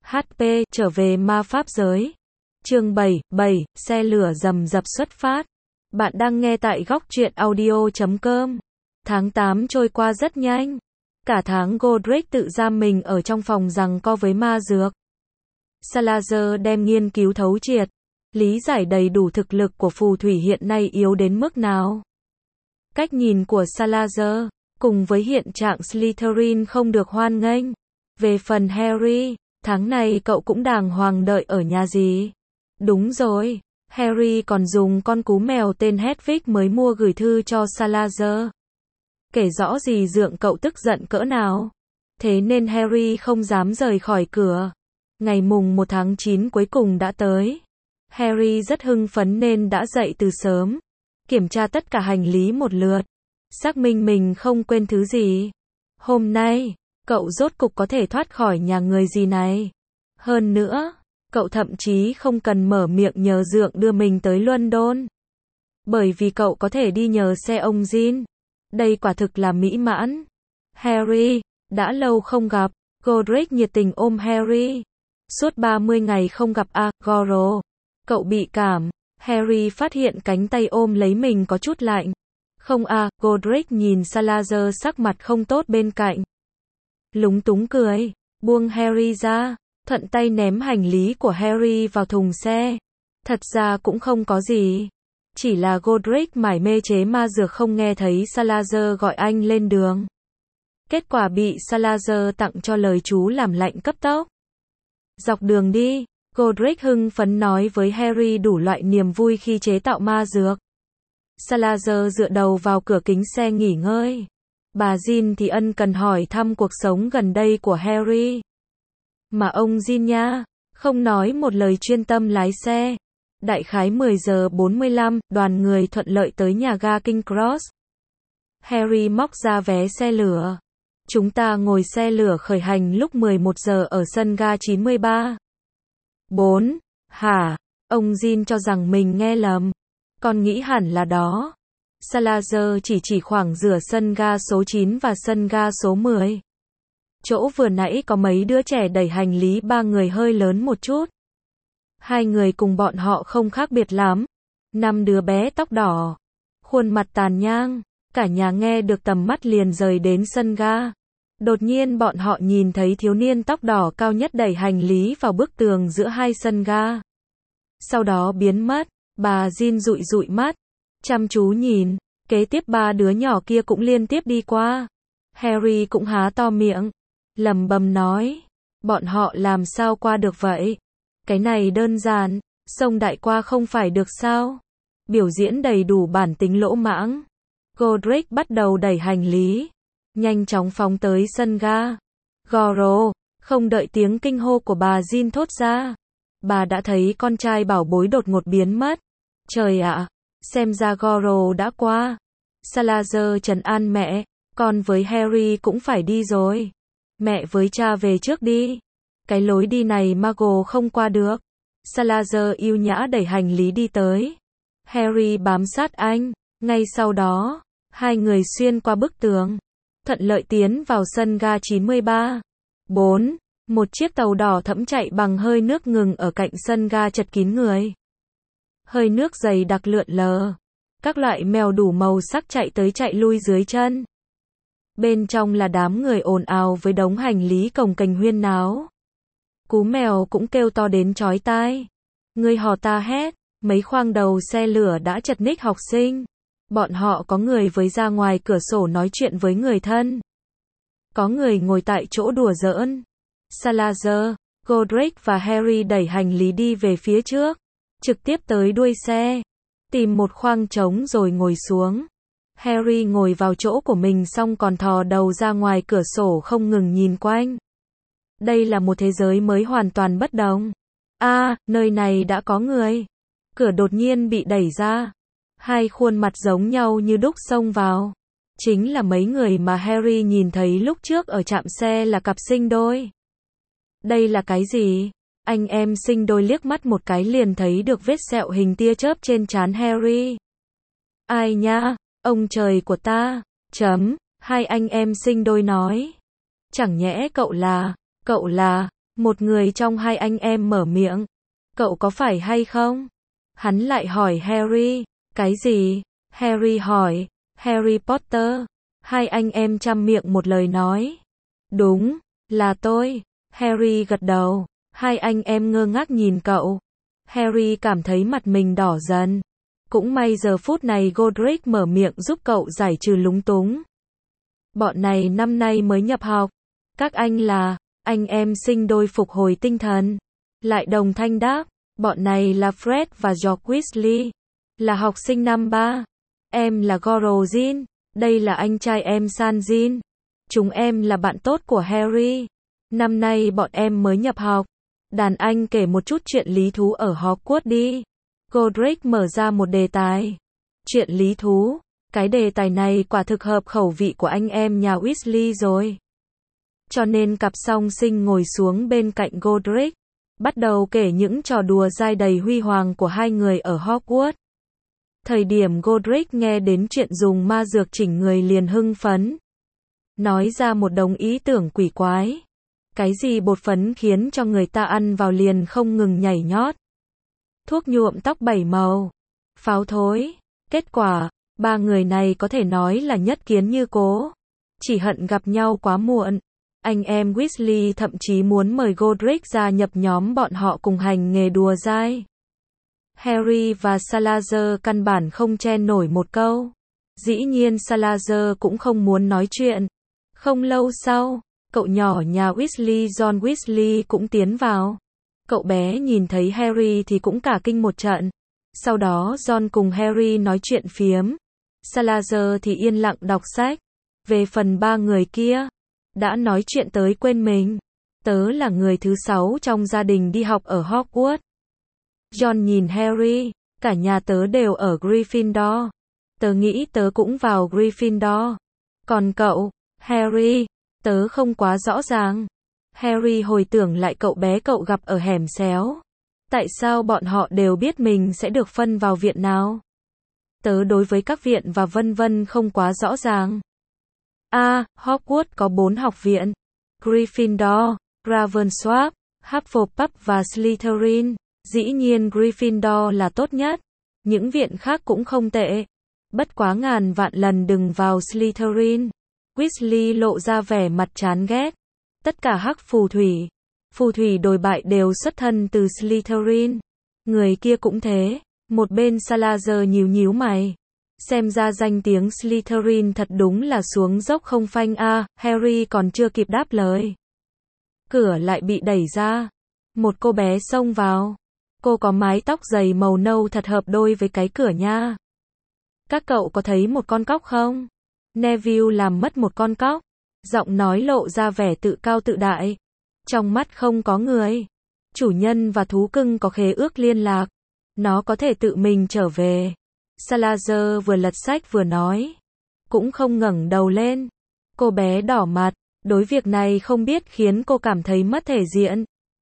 HP, trở về ma pháp giới. Chương 7, xe lửa rầm rập xuất phát. Bạn đang nghe tại góc truyện audio.com. Tháng 8 trôi qua rất nhanh. Cả tháng Godric tự giam mình ở trong phòng giằng co với ma dược. Salazar đem nghiên cứu thấu triệt, lý giải đầy đủ thực lực của phù thủy hiện nay yếu đến mức nào. Cách nhìn của Salazar, cùng với hiện trạng Slytherin không được hoan nghênh. Về phần Harry, tháng này cậu cũng đàng hoàng đợi ở nhà gì? Đúng rồi, Harry còn dùng con cú mèo tên Hedwig mới mua gửi thư cho Salazar. Kể rõ gì dượng cậu tức giận cỡ nào. Thế nên Harry không dám rời khỏi cửa. Ngày mùng 1 tháng 9 cuối cùng đã tới. Harry rất hưng phấn nên đã dậy từ sớm. Kiểm tra tất cả hành lý một lượt. Xác minh mình không quên thứ gì. Hôm nay, cậu rốt cục có thể thoát khỏi nhà người gì này. Hơn nữa, cậu thậm chí không cần mở miệng nhờ dượng đưa mình tới London. Bởi vì cậu có thể đi nhờ xe ông Jean. Đây quả thực là mỹ mãn. Harry, đã lâu không gặp. Godric nhiệt tình ôm Harry. Suốt 30 ngày không gặp Goro. Cậu bị cảm. Harry phát hiện cánh tay ôm lấy mình có chút lạnh. Không Godric nhìn Salazar sắc mặt không tốt bên cạnh. Lúng túng cười, buông Harry ra, thuận tay ném hành lý của Harry vào thùng xe. Thật ra cũng không có gì. Chỉ là Godric mải mê chế ma dược không nghe thấy Salazar gọi anh lên đường. Kết quả bị Salazar tặng cho lời chú làm lạnh cấp tốc. Dọc đường đi, Godric hưng phấn nói với Harry đủ loại niềm vui khi chế tạo ma dược. Salazar dựa đầu vào cửa kính xe nghỉ ngơi. Bà Jean thì ân cần hỏi thăm cuộc sống gần đây của Harry. Mà ông Jean nha, không nói một lời chuyên tâm lái xe. Đại khái 10 giờ 45, đoàn người thuận lợi tới nhà ga King Cross. Harry móc ra vé xe lửa. Chúng ta ngồi xe lửa khởi hành lúc 11 giờ ở sân ga 93. 4. Hả? Ông Jean cho rằng mình nghe lầm. Con nghĩ hẳn là đó. Salazar chỉ khoảng giữa sân ga số 9 và sân ga số 10. Chỗ vừa nãy có mấy đứa trẻ đẩy hành lý 3 người hơi lớn một chút. 2 người cùng bọn họ không khác biệt lắm. 5 đứa bé tóc đỏ. Khuôn mặt tàn nhang. Cả nhà nghe được tầm mắt liền rời đến sân ga. Đột nhiên bọn họ nhìn thấy thiếu niên tóc đỏ cao nhất đẩy hành lý vào bức tường giữa hai sân ga. Sau đó biến mất. Bà Jean dụi mắt. Chăm chú nhìn. Kế tiếp 3 đứa nhỏ kia cũng liên tiếp đi qua. Harry cũng há to miệng. Lẩm bẩm nói. Bọn họ làm sao qua được vậy? Cái này đơn giản. Sông đại qua không phải được sao? Biểu diễn đầy đủ bản tính lỗ mãng. Godric bắt đầu đẩy hành lý. Nhanh chóng phóng tới sân ga. Goro. Không đợi tiếng kinh hô của bà Jean thốt ra. Bà đã thấy con trai bảo bối đột ngột biến mất. Trời ạ, xem ra Goro đã qua. Salazar trấn an mẹ, con với Harry cũng phải đi rồi. Mẹ với cha về trước đi. Cái lối đi này Mago không qua được. Salazar yêu nhã đẩy hành lý đi tới. Harry bám sát anh. Ngay sau đó, hai người xuyên qua bức tường. Thuận lợi tiến vào sân ga 93. 4. Một chiếc tàu đỏ thẫm chạy bằng hơi nước ngừng ở cạnh sân ga chật kín người. Hơi nước dày đặc lượn lờ. Các loại mèo đủ màu sắc chạy tới chạy lui dưới chân. Bên trong là đám người ồn ào với đống hành lý cồng kềnh huyên náo. Cú mèo cũng kêu to đến chói tai. Người hò ta hét. Mấy khoang đầu xe lửa đã chật ních học sinh. Bọn họ có người với ra ngoài cửa sổ nói chuyện với người thân. Có người ngồi tại chỗ đùa giỡn. Salazar, Godric và Harry đẩy hành lý đi về phía trước. Trực tiếp tới đuôi xe. Tìm một khoang trống rồi ngồi xuống. Harry ngồi vào chỗ của mình xong còn thò đầu ra ngoài cửa sổ không ngừng nhìn quanh. Đây là một thế giới mới hoàn toàn bất đồng. Nơi này đã có người. Cửa đột nhiên bị đẩy ra. Hai khuôn mặt giống nhau như đúc xông vào. Chính là mấy người mà Harry nhìn thấy lúc trước ở trạm xe là cặp sinh đôi. Đây là cái gì? Anh em sinh đôi liếc mắt một cái liền thấy được vết sẹo hình tia chớp trên trán Harry. Ai nha? Ông trời của ta! Hai anh em sinh đôi nói. Chẳng nhẽ cậu là... Một người trong hai anh em mở miệng. Cậu có phải hay không? Hắn lại hỏi Harry. Cái gì? Harry hỏi. Harry Potter. Hai anh em chăm miệng một lời nói. Đúng, là tôi. Harry gật đầu. Hai anh em ngơ ngác nhìn cậu. Harry cảm thấy mặt mình đỏ dần. Cũng may giờ phút này Godric mở miệng giúp cậu giải trừ lúng túng. Bọn này năm nay mới nhập học. Các anh là, anh em sinh đôi phục hồi tinh thần. Lại đồng thanh đáp, bọn này là Fred và George Weasley. Là học sinh năm 3. Em là Gorozin. Đây là anh trai em Sanjin. Chúng em là bạn tốt của Harry. Năm nay bọn em mới nhập học. Đàn anh kể một chút chuyện lý thú ở Hogwarts đi. Godric mở ra một đề tài. Chuyện lý thú. Cái đề tài này quả thực hợp khẩu vị của anh em nhà Weasley rồi. Cho nên cặp song sinh ngồi xuống bên cạnh Godric. Bắt đầu kể những trò đùa dai đầy huy hoàng của hai người ở Hogwarts. Thời điểm Godric nghe đến chuyện dùng ma dược chỉnh người liền hưng phấn. Nói ra một đống ý tưởng quỷ quái. Cái gì bột phấn khiến cho người ta ăn vào liền không ngừng nhảy nhót. Thuốc nhuộm tóc 7 màu. Pháo thối. Kết quả, ba người này có thể nói là nhất kiến như cố. Chỉ hận gặp nhau quá muộn. Anh em Weasley thậm chí muốn mời Godric gia nhập nhóm bọn họ cùng hành nghề đùa dai. Harry và Salazar căn bản không chen nổi một câu. Dĩ nhiên Salazar cũng không muốn nói chuyện. Không lâu sau, cậu nhỏ nhà Weasley John Weasley cũng tiến vào. Cậu bé nhìn thấy Harry thì cũng cả kinh một trận. Sau đó John cùng Harry nói chuyện phiếm. Salazar thì yên lặng đọc sách. Về phần ba người kia, đã nói chuyện tới quên mình. Tớ là người thứ 6 trong gia đình đi học ở Hogwarts. John nhìn Harry, cả nhà tớ đều ở Gryffindor. Tớ nghĩ tớ cũng vào Gryffindor. Còn cậu, Harry, tớ không quá rõ ràng. Harry hồi tưởng lại cậu bé cậu gặp ở hẻm xéo. Tại sao bọn họ đều biết mình sẽ được phân vào viện nào? Tớ đối với các viện và vân vân không quá rõ ràng. Hogwarts có 4 học viện. Gryffindor, Ravenclaw, Hufflepuff và Slytherin. Dĩ nhiên Gryffindor là tốt nhất. Những viện khác cũng không tệ. Bất quá ngàn vạn lần đừng vào Slytherin. Weasley lộ ra vẻ mặt chán ghét. Tất cả hắc phù thủy đồi bại đều xuất thân từ Slytherin. Người kia cũng thế. Một bên Salazar nhíu mày. Xem ra danh tiếng Slytherin thật đúng là xuống dốc không phanh a. Harry còn chưa kịp đáp lời. Cửa lại bị đẩy ra. Một cô bé xông vào. Cô có mái tóc dày màu nâu thật hợp đôi với cái cửa nha. Các cậu có thấy một con cóc không? Neville làm mất một con cóc. Giọng nói lộ ra vẻ tự cao tự đại. Trong mắt không có người. Chủ nhân và thú cưng có khế ước liên lạc. Nó có thể tự mình trở về. Salazar vừa lật sách vừa nói. Cũng không ngẩng đầu lên. Cô bé đỏ mặt. Đối việc này không biết khiến cô cảm thấy mất thể diện.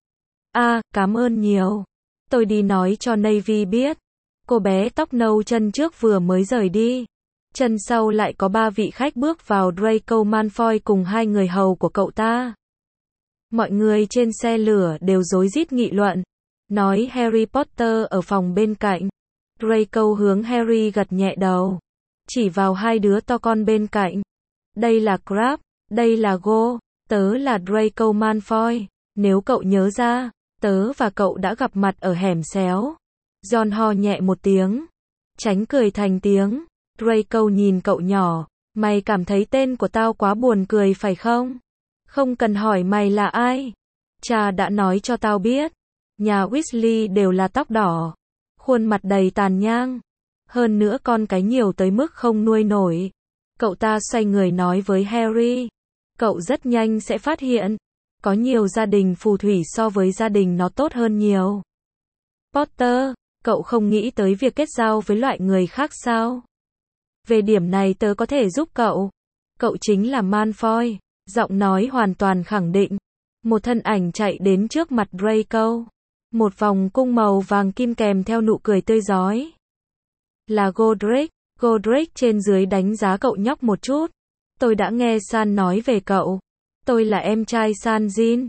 Cảm ơn nhiều. Tôi đi nói cho Navy biết. Cô bé tóc nâu chân trước vừa mới rời đi. Chân sau lại có 3 vị khách bước vào Draco Malfoy cùng 2 người hầu của cậu ta. Mọi người trên xe lửa đều rối rít nghị luận. Nói Harry Potter ở phòng bên cạnh. Draco hướng Harry gật nhẹ đầu. Chỉ vào 2 đứa to con bên cạnh. Đây là Crabbe, đây là Go. Tớ là Draco Malfoy. Nếu cậu nhớ ra, tớ và cậu đã gặp mặt ở hẻm xéo. John ho nhẹ một tiếng. Tránh cười thành tiếng. Draco nhìn cậu nhỏ. Mày cảm thấy tên của tao quá buồn cười phải không? Không cần hỏi mày là ai. Cha đã nói cho tao biết. Nhà Weasley đều là tóc đỏ. Khuôn mặt đầy tàn nhang. Hơn nữa con cái nhiều tới mức không nuôi nổi. Cậu ta xoay người nói với Harry. Cậu rất nhanh sẽ phát hiện. Có nhiều gia đình phù thủy so với gia đình nó tốt hơn nhiều. Potter, cậu không nghĩ tới việc kết giao với loại người khác sao? Về điểm này tớ có thể giúp cậu. Cậu chính là Malfoy. Giọng nói hoàn toàn khẳng định. Một thân ảnh chạy đến trước mặt Draco. Một vòng cung màu vàng kim kèm theo nụ cười tươi rói. Là Godric. Godric trên dưới đánh giá cậu nhóc một chút. Tôi đã nghe San nói về cậu. Tôi là em trai Sanjin.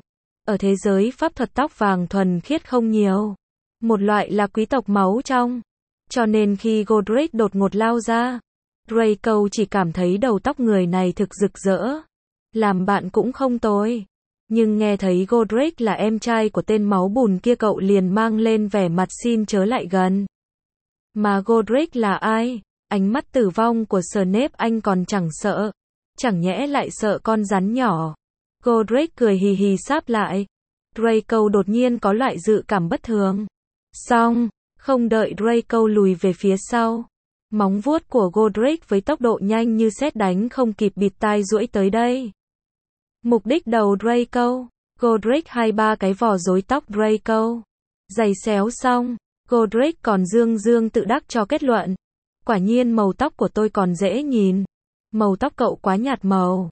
Ở thế giới pháp thuật tóc vàng thuần khiết không nhiều. Một loại là quý tộc máu trong. Cho nên khi Godric đột ngột lao ra, Draco chỉ cảm thấy đầu tóc người này thực rực rỡ. Làm bạn cũng không tồi. Nhưng nghe thấy Godric là em trai của tên máu bùn kia, cậu liền mang lên vẻ mặt xin chớ lại gần. Mà Godric là ai? Ánh mắt tử vong của Snape anh còn chẳng sợ. Chẳng nhẽ lại sợ con rắn nhỏ. Godric cười hì hì sáp lại. Draco đột nhiên có loại dự cảm bất thường. Xong, không đợi Draco lùi về phía sau. Móng vuốt của Godric với tốc độ nhanh như sét đánh không kịp bịt tai duỗi tới đây. Mục đích đầu Draco. Godric 2-3 cái vò rối tóc Draco. Giày xéo xong, Godric còn dương tự đắc cho kết luận. Quả nhiên màu tóc của tôi còn dễ nhìn. Màu tóc cậu quá nhạt màu.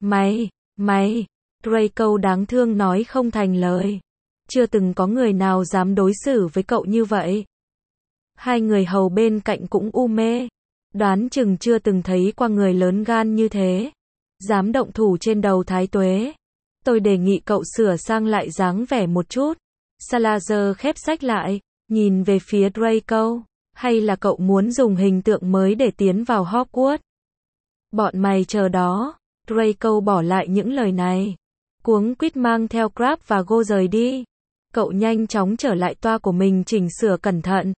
Mày, Draco đáng thương nói không thành lời. Chưa từng có người nào dám đối xử với cậu như vậy. Hai người hầu bên cạnh cũng u mê. Đoán chừng chưa từng thấy qua người lớn gan như thế. Dám động thủ trên đầu Thái Tuế. Tôi đề nghị cậu sửa sang lại dáng vẻ một chút. Salazar khép sách lại, nhìn về phía Draco. Hay là cậu muốn dùng hình tượng mới để tiến vào Hogwarts? Bọn mày chờ đó. Draco bỏ lại những lời này. Cuống quýt mang theo Crabbe và Go rời đi. Cậu nhanh chóng trở lại toa của mình chỉnh sửa cẩn thận.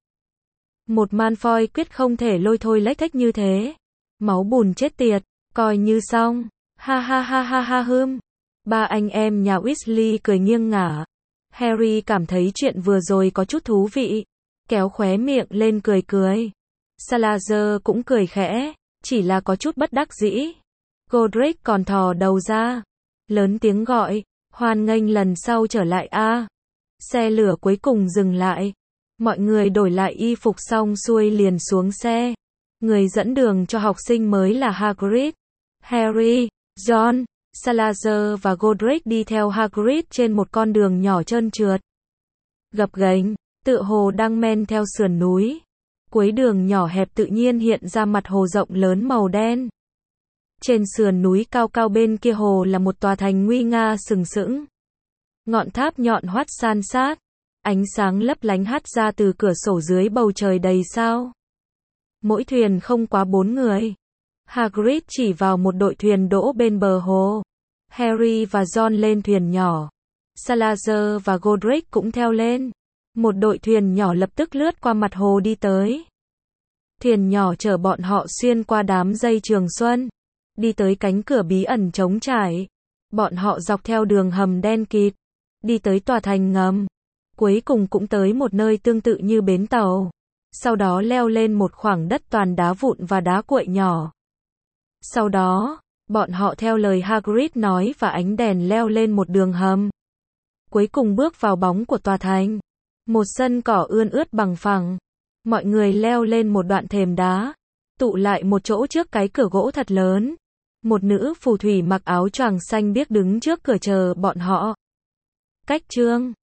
Một Malfoy quyết không thể lôi thôi lếch thếch như thế. Máu bùn chết tiệt, coi như xong. Ha ha ha ha ha hưm. Ba anh em nhà Weasley cười nghiêng ngả. Harry cảm thấy chuyện vừa rồi có chút thú vị. Kéo khóe miệng lên cười. Salazar cũng cười khẽ, chỉ là có chút bất đắc dĩ. Godric còn thò đầu ra. Lớn tiếng gọi, hoan nghênh lần sau trở lại a. Xe lửa cuối cùng dừng lại. Mọi người đổi lại y phục xong xuôi liền xuống xe. Người dẫn đường cho học sinh mới là Hagrid. Harry, Ron, Salazar và Godric đi theo Hagrid trên một con đường nhỏ trơn trượt. Gập ghềnh, tựa hồ đang men theo sườn núi. Cuối đường nhỏ hẹp tự nhiên hiện ra mặt hồ rộng lớn màu đen. Trên sườn núi cao cao bên kia hồ là một tòa thành nguy nga sừng sững. Ngọn tháp nhọn hoắt san sát. Ánh sáng lấp lánh hắt ra từ cửa sổ dưới bầu trời đầy sao. Mỗi thuyền không quá 4 người. Hagrid chỉ vào một đội thuyền đỗ bên bờ hồ. Harry và Ron lên thuyền nhỏ. Salazar và Godric cũng theo lên. Một đội thuyền nhỏ lập tức lướt qua mặt hồ đi tới. Thuyền nhỏ chở bọn họ xuyên qua đám dây Trường Xuân. Đi tới cánh cửa bí ẩn trống trải. Bọn họ dọc theo đường hầm đen kịt. Đi tới tòa thành ngầm. Cuối cùng cũng tới một nơi tương tự như bến tàu. Sau đó leo lên một khoảng đất toàn đá vụn và đá cuội nhỏ. Sau đó, bọn họ theo lời Hagrid nói và ánh đèn leo lên một đường hầm. Cuối cùng bước vào bóng của tòa thành. Một sân cỏ ươn ướt bằng phẳng. Mọi người leo lên một đoạn thềm đá. Tụ lại một chỗ trước cái cửa gỗ thật lớn. Một nữ phù thủy mặc áo choàng xanh biếc đứng trước cửa chờ bọn họ. Cách chương